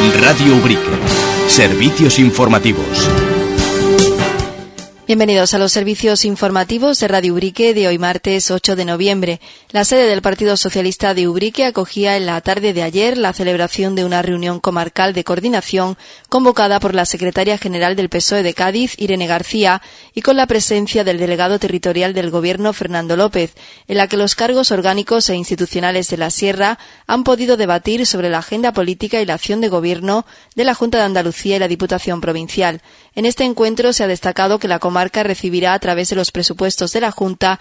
Radio Ubrique. Servicios informativos. Bienvenidos a los servicios informativos de Radio Ubrique de hoy martes 8 de noviembre. La sede del Partido Socialista de Ubrique acogía en la tarde de ayer la celebración de una reunión comarcal de coordinación convocada por la secretaria general del PSOE de Cádiz, Irene García, y con la presencia del delegado territorial del Gobierno, Fernando López, en la que los cargos orgánicos e institucionales de la Sierra han podido debatir sobre la agenda política y la acción de gobierno de la Junta de Andalucía y la Diputación Provincial. En este encuentro se ha destacado que la comarca recibirá a través de los presupuestos de la Junta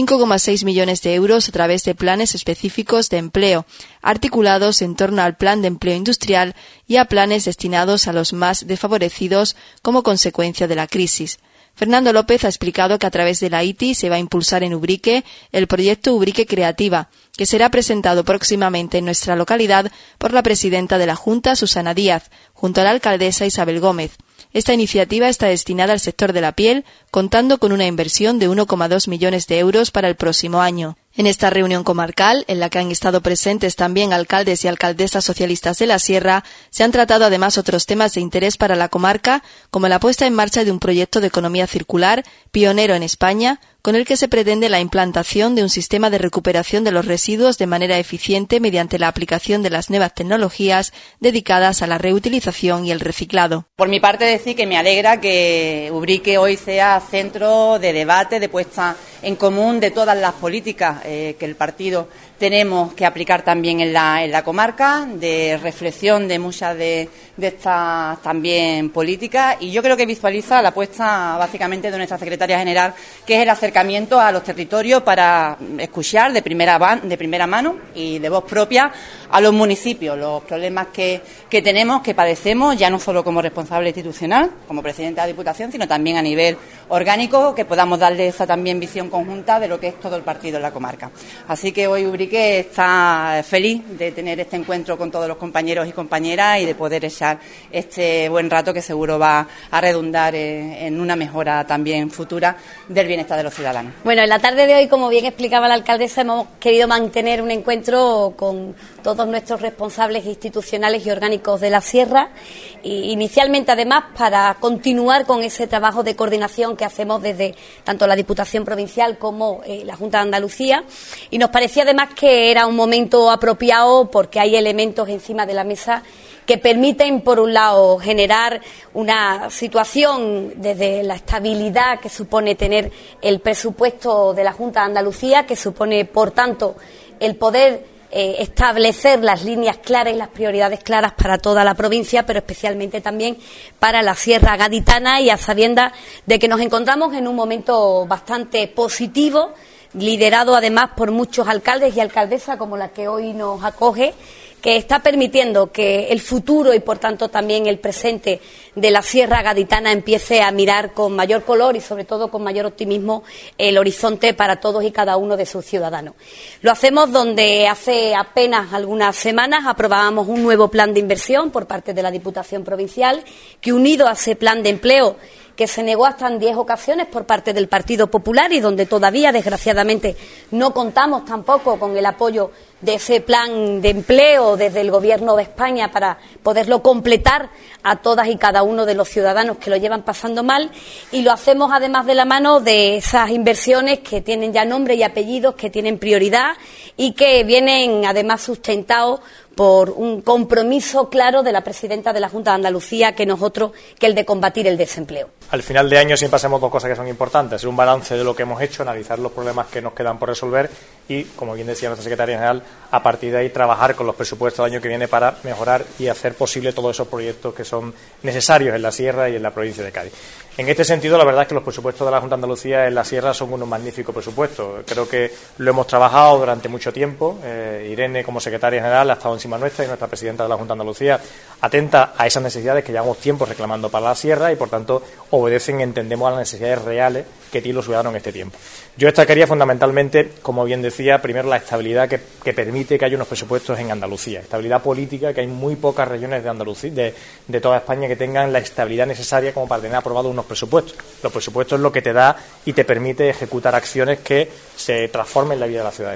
5,6 millones de euros a través de planes específicos de empleo, articulados en torno al Plan de Empleo Industrial y a planes destinados a los más desfavorecidos como consecuencia de la crisis. Fernando López ha explicado que a través de la ITI se va a impulsar en Ubrique el proyecto Ubrique Creativa, que será presentado próximamente en nuestra localidad por la presidenta de la Junta, Susana Díaz, junto a la alcaldesa Isabel Gómez. Esta iniciativa está destinada al sector de la piel, contando con una inversión de 1,2 millones de euros para el próximo año. En esta reunión comarcal, en la que han estado presentes también alcaldes y alcaldesas socialistas de la Sierra, se han tratado además otros temas de interés para la comarca, como la puesta en marcha de un proyecto de economía circular, pionero en España, con el que se pretende la implantación de un sistema de recuperación de los residuos de manera eficiente mediante la aplicación de las nuevas tecnologías dedicadas a la reutilización y el reciclado. Por mi parte, decir que me alegra que Ubrique hoy sea centro de debate, de puesta en común de todas las políticas que el partido tenemos que aplicar también en la comarca, de reflexión de muchas de estas también políticas, y yo creo que visualiza la apuesta básicamente de nuestra secretaria general, que es el acercamiento a los territorios para escuchar de primera mano y de voz propia a los municipios los problemas que tenemos, que padecemos, ya no solo como responsable institucional, como presidenta de la Diputación, sino también a nivel orgánico, que podamos darle esa también visión conjunta de lo que es todo el partido en la comarca. Así que hoy Ubrique está feliz de tener este encuentro con todos los compañeros y compañeras y de poder echar este buen rato que seguro va a redundar en una mejora también futura del bienestar de los ciudadanos. Bueno, en la tarde de hoy, como bien explicaba la alcaldesa, hemos querido mantener un encuentro con todos nuestros responsables institucionales y orgánicos de la Sierra, y inicialmente además para continuar con ese trabajo de coordinación que hacemos desde tanto la Diputación Provincial como la Junta de Andalucía, y nos parecía además que era un momento apropiado porque hay elementos encima de la mesa que permiten, por un lado, generar una situación desde la estabilidad que supone tener el presupuesto de la Junta de Andalucía, que supone, por tanto, el poder establecer las líneas claras y las prioridades claras para toda la provincia, pero especialmente también para la Sierra Gaditana, y a sabiendas de que nos encontramos en un momento bastante positivo, liderado además por muchos alcaldes y alcaldesas como la que hoy nos acoge, que está permitiendo que el futuro y por tanto también el presente de la Sierra Gaditana empiece a mirar con mayor color y sobre todo con mayor optimismo el horizonte para todos y cada uno de sus ciudadanos. Lo hacemos donde hace apenas algunas semanas aprobábamos un nuevo plan de inversión por parte de la Diputación Provincial, que unido a ese plan de empleo que se negó hasta en 10 ocasiones por parte del Partido Popular y donde todavía, desgraciadamente, no contamos tampoco con el apoyo de ese plan de empleo desde el Gobierno de España para poderlo completar a todas y cada uno de los ciudadanos que lo llevan pasando mal, y lo hacemos además de la mano de esas inversiones que tienen ya nombre y apellidos, que tienen prioridad y que vienen además sustentados por un compromiso claro de la presidenta de la Junta de Andalucía, que no es otro que el de combatir el desempleo. Al final de año siempre hacemos dos cosas que son importantes: hacer un balance de lo que hemos hecho, analizar los problemas que nos quedan por resolver y, como bien decía nuestra secretaria general, a partir de ahí trabajar con los presupuestos del año que viene para mejorar y hacer posible todos esos proyectos que son necesarios en la Sierra y en la provincia de Cádiz. En este sentido, la verdad es que los presupuestos de la Junta de Andalucía en la Sierra son unos magníficos presupuestos. Creo que lo hemos trabajado durante mucho tiempo. Irene, como secretaria general, ha estado encima nuestra, y nuestra presidenta de la Junta de Andalucía, atenta a esas necesidades que llevamos tiempo reclamando para la Sierra y, por tanto, obedecen, entendemos, a las necesidades reales que tienen los ciudadanos en este tiempo. Yo destacaría fundamentalmente, como bien decía, primero la estabilidad que permite que haya unos presupuestos en Andalucía, estabilidad política, que hay muy pocas regiones de Andalucía, de toda España, que tengan la estabilidad necesaria como para tener aprobados unos presupuestos. Los presupuestos es lo que te da y te permite ejecutar acciones que se transformen en la vida de la ciudadanía.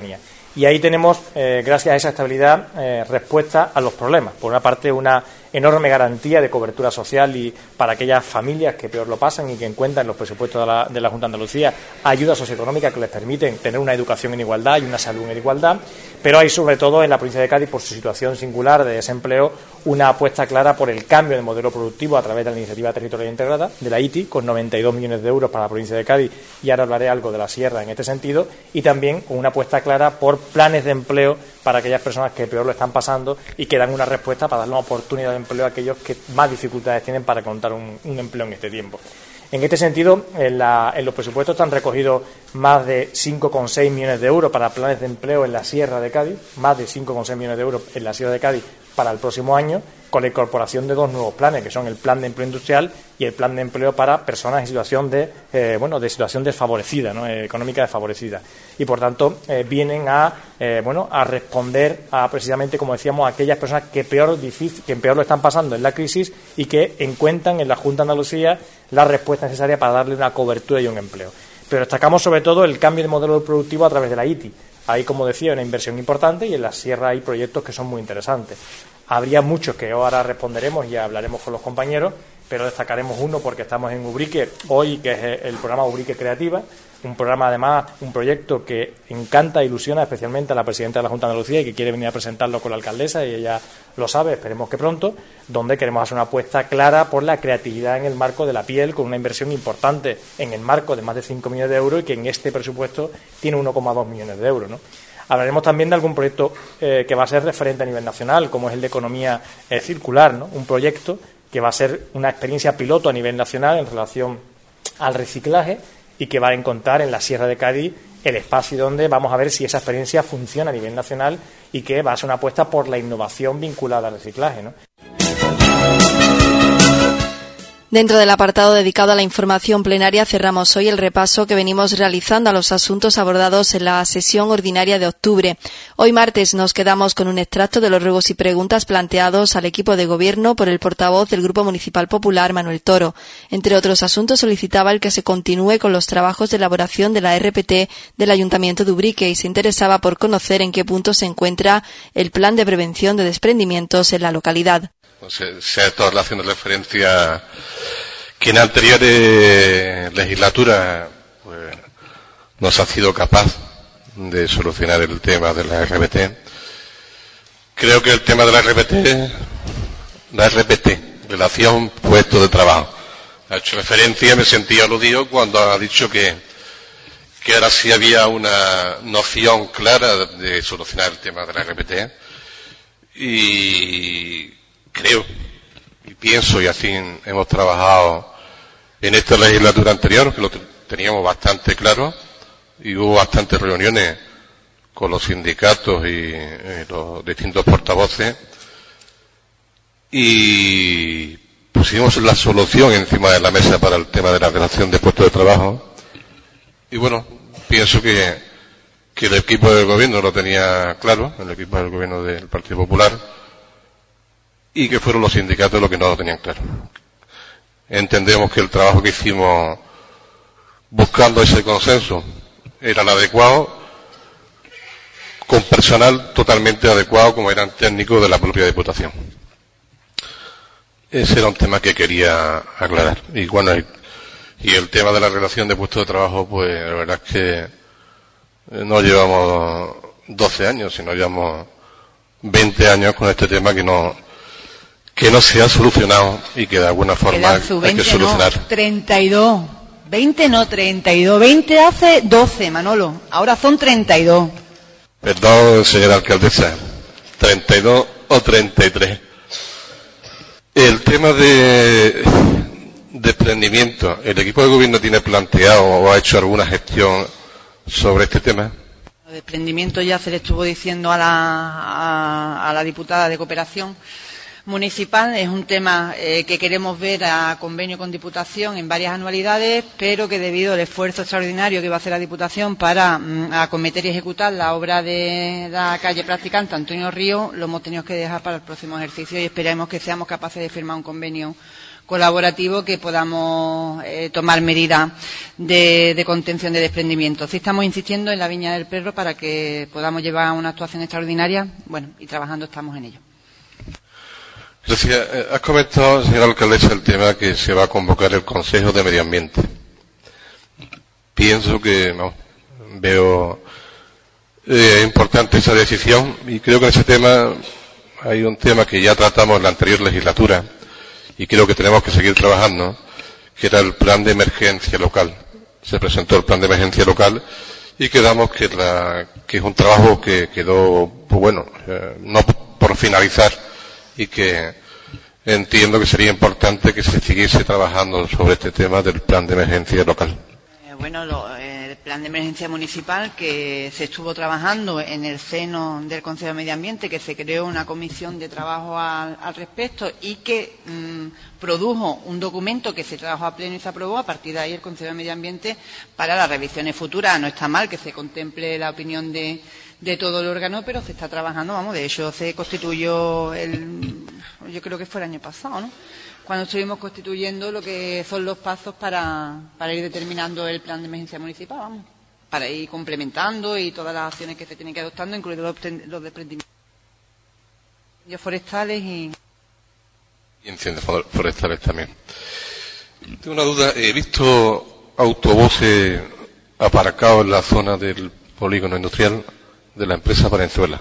Y ahí tenemos, gracias a esa estabilidad, respuesta a los problemas. Por una parte, una enorme garantía de cobertura social y para aquellas familias que peor lo pasan y que encuentran en los presupuestos de la Junta de Andalucía ayudas socioeconómicas que les permiten tener una educación en igualdad y una salud en igualdad. Pero hay, sobre todo, en la provincia de Cádiz, por su situación singular de desempleo, una apuesta clara por el cambio de modelo productivo a través de la Iniciativa Territorial Integrada, de la ITI, con 92 millones de euros para la provincia de Cádiz, y ahora hablaré algo de la Sierra en este sentido, y también con una apuesta clara por planes de empleo para aquellas personas que peor lo están pasando y que dan una respuesta para dar una oportunidad de empleo a aquellos que más dificultades tienen para encontrar un empleo en este tiempo. En este sentido, en los presupuestos están recogidos más de 5,6 millones de euros para planes de empleo en la Sierra de Cádiz, más de 5,6 millones de euros en la Sierra de Cádiz para el próximo año, con la incorporación de 2 nuevos planes, que son el Plan de Empleo Industrial y el Plan de Empleo para personas en situación de situación desfavorecida, ¿no? Económica desfavorecida. Y, por tanto, vienen a responder a, precisamente, como decíamos, a aquellas personas que peor lo están pasando en la crisis y que encuentran en la Junta de Andalucía la respuesta necesaria para darle una cobertura y un empleo. Pero destacamos, sobre todo, el cambio de modelo productivo a través de la ITI. Hay, como decía, una inversión importante y en la Sierra hay proyectos que son muy interesantes. Habría muchos que ahora responderemos y hablaremos con los compañeros, pero destacaremos uno porque estamos en Ubrique hoy, que es el programa Ubrique Creativa, un programa, además, un proyecto que encanta e ilusiona especialmente a la presidenta de la Junta de Andalucía y que quiere venir a presentarlo con la alcaldesa, y ella lo sabe, esperemos que pronto, donde queremos hacer una apuesta clara por la creatividad en el marco de la piel, con una inversión importante en el marco de más de 5 millones de euros y que en este presupuesto tiene 1,2 millones de euros, ¿no? Hablaremos también de algún proyecto que va a ser referente a nivel nacional, como es el de economía circular, ¿no? Un proyecto que va a ser una experiencia piloto a nivel nacional en relación al reciclaje y que va a encontrar en la Sierra de Cádiz el espacio donde vamos a ver si esa experiencia funciona a nivel nacional y que va a ser una apuesta por la innovación vinculada al reciclaje, ¿no? Dentro del apartado dedicado a la información plenaria cerramos hoy el repaso que venimos realizando a los asuntos abordados en la sesión ordinaria de octubre. Hoy martes nos quedamos con un extracto de los ruegos y preguntas planteados al equipo de gobierno por el portavoz del Grupo Municipal Popular, Manuel Toro. Entre otros asuntos solicitaba el que se continúe con los trabajos de elaboración de la RPT del Ayuntamiento de Ubrique y se interesaba por conocer en qué punto se encuentra el plan de prevención de desprendimientos en la localidad. Se ha estado haciendo referencia que en anteriores legislaturas pues, no se ha sido capaz de solucionar el tema de la RPT. Creo que el tema de la RPT, relación puesto de trabajo, ha hecho referencia, me sentí aludido cuando ha dicho que ahora sí había una noción clara de solucionar el tema de la RPT y creo y pienso, y así hemos trabajado en esta legislatura anterior, que lo teníamos bastante claro, y hubo bastantes reuniones con los sindicatos y los distintos portavoces, y pusimos la solución encima de la mesa para el tema de la relación de puestos de trabajo, y bueno, pienso que el equipo del gobierno lo tenía claro, el equipo del gobierno del Partido Popular, y que fueron los sindicatos los que no lo tenían claro. Entendemos que el trabajo que hicimos buscando ese consenso era el adecuado, con personal totalmente adecuado, como eran técnicos de la propia Diputación. Ese era un tema que quería aclarar. Y bueno, y el tema de la relación de puestos de trabajo, pues la verdad es que no llevamos 12 años, sino llevamos 20 años con este tema que no se ha solucionado y que de alguna forma hay que solucionar. No, 32. 20 no, 32. 20 hace 12, Manolo. Ahora son 32. Perdón, señora alcaldesa. 32 o 33. El tema de desprendimiento. ¿El equipo de gobierno tiene planteado o ha hecho alguna gestión sobre este tema? El desprendimiento ya se le estuvo diciendo a la diputada de Cooperación, municipal. Es un tema que queremos ver a convenio con Diputación en varias anualidades, pero que debido al esfuerzo extraordinario que va a hacer la Diputación para acometer y ejecutar la obra de la calle Practicante Antonio Río, lo hemos tenido que dejar para el próximo ejercicio y esperemos que seamos capaces de firmar un convenio colaborativo que podamos tomar medidas de contención de desprendimiento. Sí estamos insistiendo en la Viña del Perro para que podamos llevar una actuación extraordinaria, bueno, y trabajando estamos en ello. Gracias. Has comentado, señora alcaldesa, el tema que se va a convocar el Consejo de Medio Ambiente. Pienso que, veo importante esa decisión y creo que en ese tema hay un tema que ya tratamos en la anterior legislatura y creo que tenemos que seguir trabajando, que era el plan de emergencia local. Se presentó el plan de emergencia local y quedamos que es un trabajo que quedó, pues bueno, no por finalizar, y que entiendo que sería importante que se siguiese trabajando sobre este tema del plan de emergencia local. El plan de emergencia municipal que se estuvo trabajando en el seno del Consejo de Medio Ambiente, que se creó una comisión de trabajo al respecto y que produjo un documento que se trabajó a pleno y se aprobó. A partir de ahí el Consejo de Medio Ambiente para las revisiones futuras. No está mal que se contemple la opinión de todo el órgano, pero se está trabajando, de hecho se constituyó yo creo que fue el año pasado, ¿no?, cuando estuvimos constituyendo lo que son los pasos para ir determinando el plan de emergencia municipal, para ir complementando y todas las acciones que se tienen que ir adoptando, incluidos los desprendimientos forestales y incendios forestales también. Tengo una duda, he visto autobuses aparcados en la zona del polígono industrial de la empresa Valenzuela.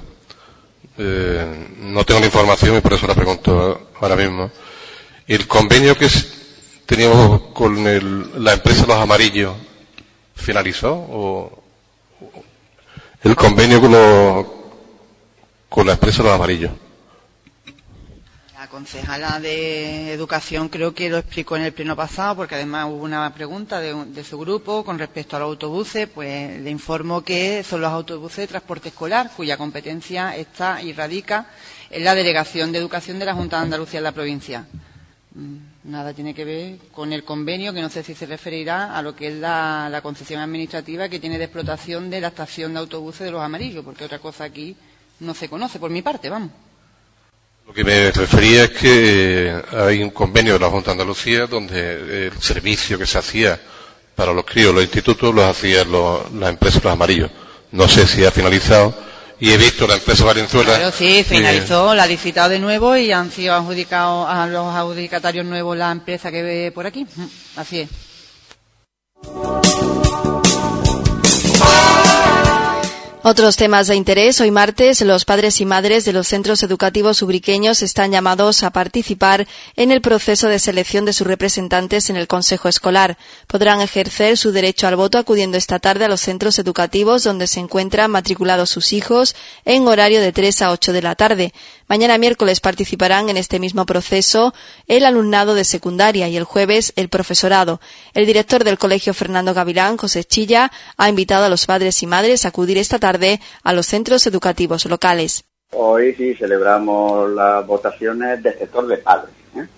No tengo la información y por eso la pregunto ahora mismo. ¿El convenio que teníamos con la empresa Los Amarillos finalizó? ¿O el convenio con la empresa Los Amarillos? La concejala de Educación creo que lo explicó en el pleno pasado, porque además hubo una pregunta de su grupo con respecto a los autobuses. Pues le informo que son los autobuses de transporte escolar, cuya competencia está y radica en la Delegación de Educación de la Junta de Andalucía en la provincia. Nada tiene que ver con el convenio, que no sé si se referirá a lo que es la concesión administrativa que tiene de explotación de la estación de autobuses de Los Amarillos, porque otra cosa aquí no se conoce, por mi parte, vamos. Lo que me refería es que hay un convenio de la Junta de Andalucía donde el servicio que se hacía para los críos, los institutos, los hacían las empresas Los Amarillos. No sé si ha finalizado. Y he visto la empresa Valenzuela. Claro, sí, finalizó, la ha licitado de nuevo y han sido adjudicados a los adjudicatarios nuevos la empresa que ve por aquí. Así es. Otros temas de interés. Hoy martes, los padres y madres de los centros educativos ubriqueños están llamados a participar en el proceso de selección de sus representantes en el Consejo Escolar. Podrán ejercer su derecho al voto acudiendo esta tarde a los centros educativos donde se encuentran matriculados sus hijos en horario de 3 a 8 de la tarde. Mañana miércoles participarán en este mismo proceso el alumnado de secundaria y el jueves el profesorado. El director del Colegio Fernando Gavilán, José Chilla, ha invitado a los padres y madres a acudir esta tarde a los centros educativos locales. Hoy sí celebramos las votaciones del sector de padres.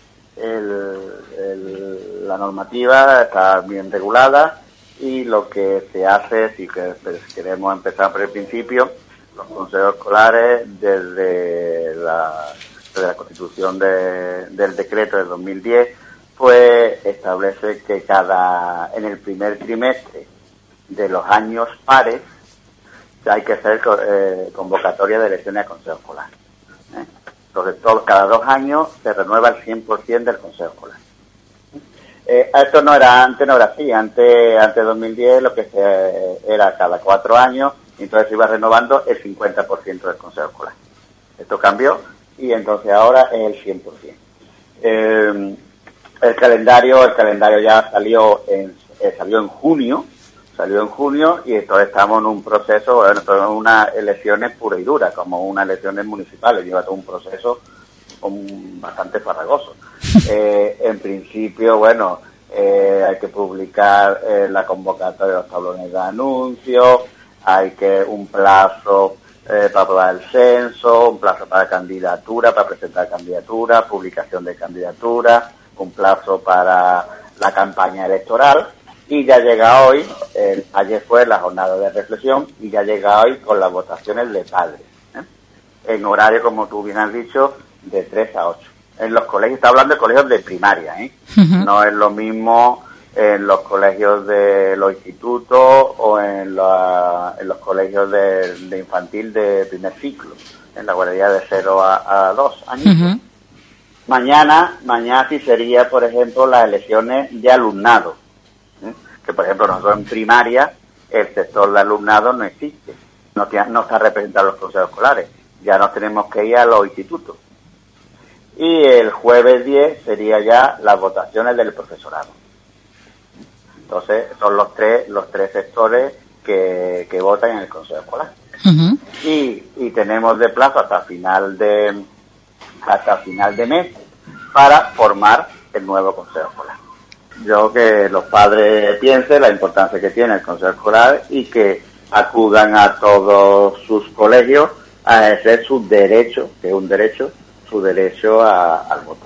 La normativa está bien regulada y lo que se hace, si queremos empezar por el principio, los consejos escolares desde la constitución del decreto del 2010, pues establece que en el primer trimestre de los años pares hay que hacer convocatoria de elecciones al consejo escolar. Entonces, cada 2 años se renueva el 100% del consejo escolar. Esto antes no era así. Antes 2010 lo que era cada 4 años, y entonces se iba renovando el 50% del consejo escolar. Esto cambió y entonces ahora es el 100%. El calendario ya salió en junio. Y entonces estamos en un proceso, son unas elecciones puras y duras, como unas elecciones municipales, lleva todo un proceso bastante farragoso. En principio, hay que publicar la convocatoria de los tablones de anuncios, hay que un plazo para aprobar el censo, un plazo para candidatura, para presentar candidatura, publicación de candidatura, un plazo para la campaña electoral, y ya llega hoy, ayer fue la jornada de reflexión, y ya llega hoy con las votaciones de padres, en horario, como tú bien has dicho, de 3 a 8. En los colegios, está hablando de colegios de primaria, no es lo mismo en los colegios de los institutos o en los colegios de infantil de primer ciclo, en la guardería de 0 a 2 años. Mañana sí sería, por ejemplo, las elecciones de alumnado, que por ejemplo nosotros en primaria el sector de alumnado no existe, no está representado en los consejos escolares, ya nos tenemos que ir a los institutos. Y el jueves 10 sería ya las votaciones del profesorado. Entonces son los tres sectores que votan en el consejo escolar. Y tenemos de plazo hasta final de mes para formar el nuevo consejo escolar. Yo que los padres piensen la importancia que tiene el consejo escolar y que acudan a todos sus colegios a ejercer su derecho, que es un derecho, su derecho al voto.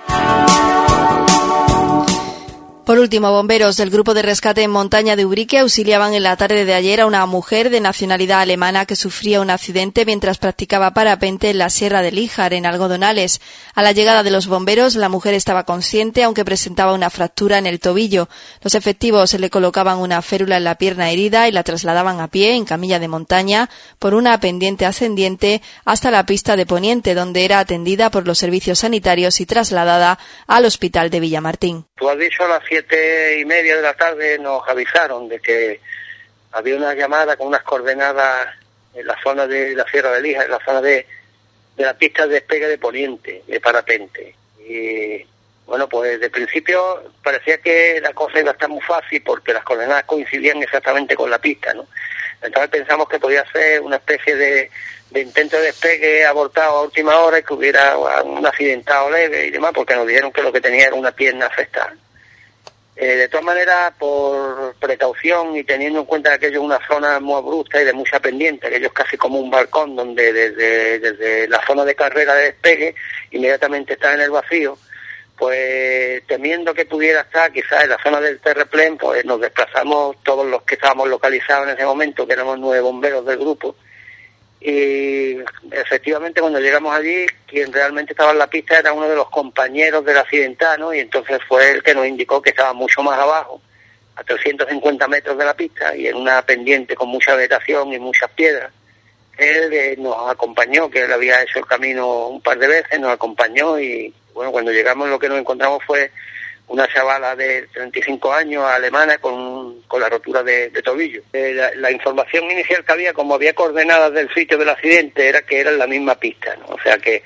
Por último, bomberos del Grupo de Rescate en Montaña de Ubrique auxiliaban en la tarde de ayer a una mujer de nacionalidad alemana que sufría un accidente mientras practicaba parapente en la Sierra de Líjar, en Algodones. A la llegada de los bomberos, la mujer estaba consciente, aunque presentaba una fractura en el tobillo. Los efectivos le colocaban una férula en la pierna herida y la trasladaban a pie, en camilla de montaña, por una pendiente ascendiente hasta la pista de Poniente, donde era atendida por los servicios sanitarios y trasladada al hospital de Villamartín. Tú has dicho a las 7:30 de la tarde nos avisaron de que había una llamada con unas coordenadas en la zona de la Sierra de Líjar, en la zona de la pista de despegue de Poniente, de parapente. Y bueno, pues de principio parecía que la cosa iba a estar muy fácil porque las coordenadas coincidían exactamente con la pista, ¿no? Entonces pensamos que podía ser una especie de intento de despegue abortado a última hora y que hubiera un accidentado leve y demás, porque nos dijeron que lo que tenía era una pierna afectada. De todas maneras, por precaución y teniendo en cuenta que aquello es una zona muy abrupta y de mucha pendiente, aquello es casi como un balcón donde desde la zona de carrera de despegue inmediatamente está en el vacío, pues temiendo que pudiera estar quizás en la zona del terraplén, pues nos desplazamos todos los que estábamos localizados en ese momento, que éramos 9 bomberos del grupo. Y efectivamente cuando llegamos allí, quien realmente estaba en la pista era uno de los compañeros del accidentado, y entonces fue el que nos indicó que estaba mucho más abajo, a 350 metros de la pista y en una pendiente con mucha vegetación y muchas piedras. Él nos acompañó, que él había hecho el camino un par de veces, nos acompañó y bueno, cuando llegamos lo que nos encontramos fue una chavala de 35 años, alemana, con la rotura de tobillo. La información inicial que había, como había coordenadas del sitio del accidente, era que era en la misma pista, ¿no? O sea que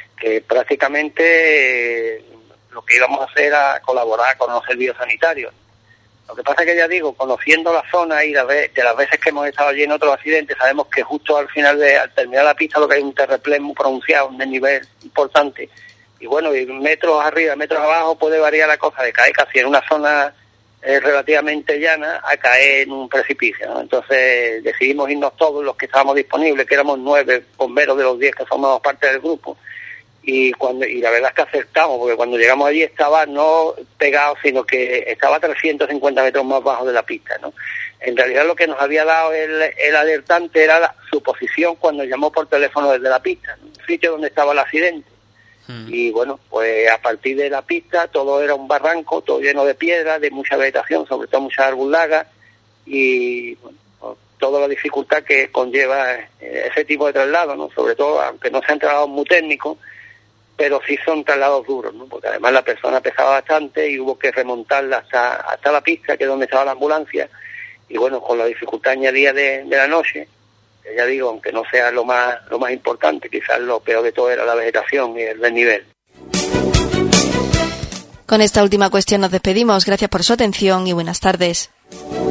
prácticamente lo que íbamos a hacer era colaborar con los servicios sanitarios. Lo que pasa es que ya digo, conociendo la zona y de las veces que hemos estado allí en otros accidentes, sabemos que justo al final, al terminar la pista, lo que hay un terraplén muy pronunciado, un desnivel importante. Y bueno, y metros arriba, metros abajo puede variar la cosa de caer casi en una zona relativamente llana a caer en un precipicio, ¿no? Entonces decidimos irnos todos los que estábamos disponibles, que éramos 9 bomberos de los 10 que formamos parte del grupo, y la verdad es que acertamos, porque cuando llegamos allí estaba no pegado, sino que estaba a 350 metros más bajo de la pista, ¿no? En realidad lo que nos había dado el alertante era su posición cuando llamó por teléfono desde la pista, ¿no? El sitio donde estaba el accidente. Y bueno, pues a partir de la pista todo era un barranco, todo lleno de piedras, de mucha vegetación, sobre todo muchas arbulagas, y bueno, toda la dificultad que conlleva ese tipo de traslado, ¿no? Sobre todo, aunque no sean traslados muy técnicos, pero sí son traslados duros, ¿no? Porque además la persona pesaba bastante y hubo que remontarla hasta la pista, que es donde estaba la ambulancia, y bueno, con la dificultad añadida de la noche, ya digo, aunque no sea lo más importante, quizás lo peor de todo era la vegetación y el desnivel. Con esta última cuestión nos despedimos. Gracias por su atención y buenas tardes.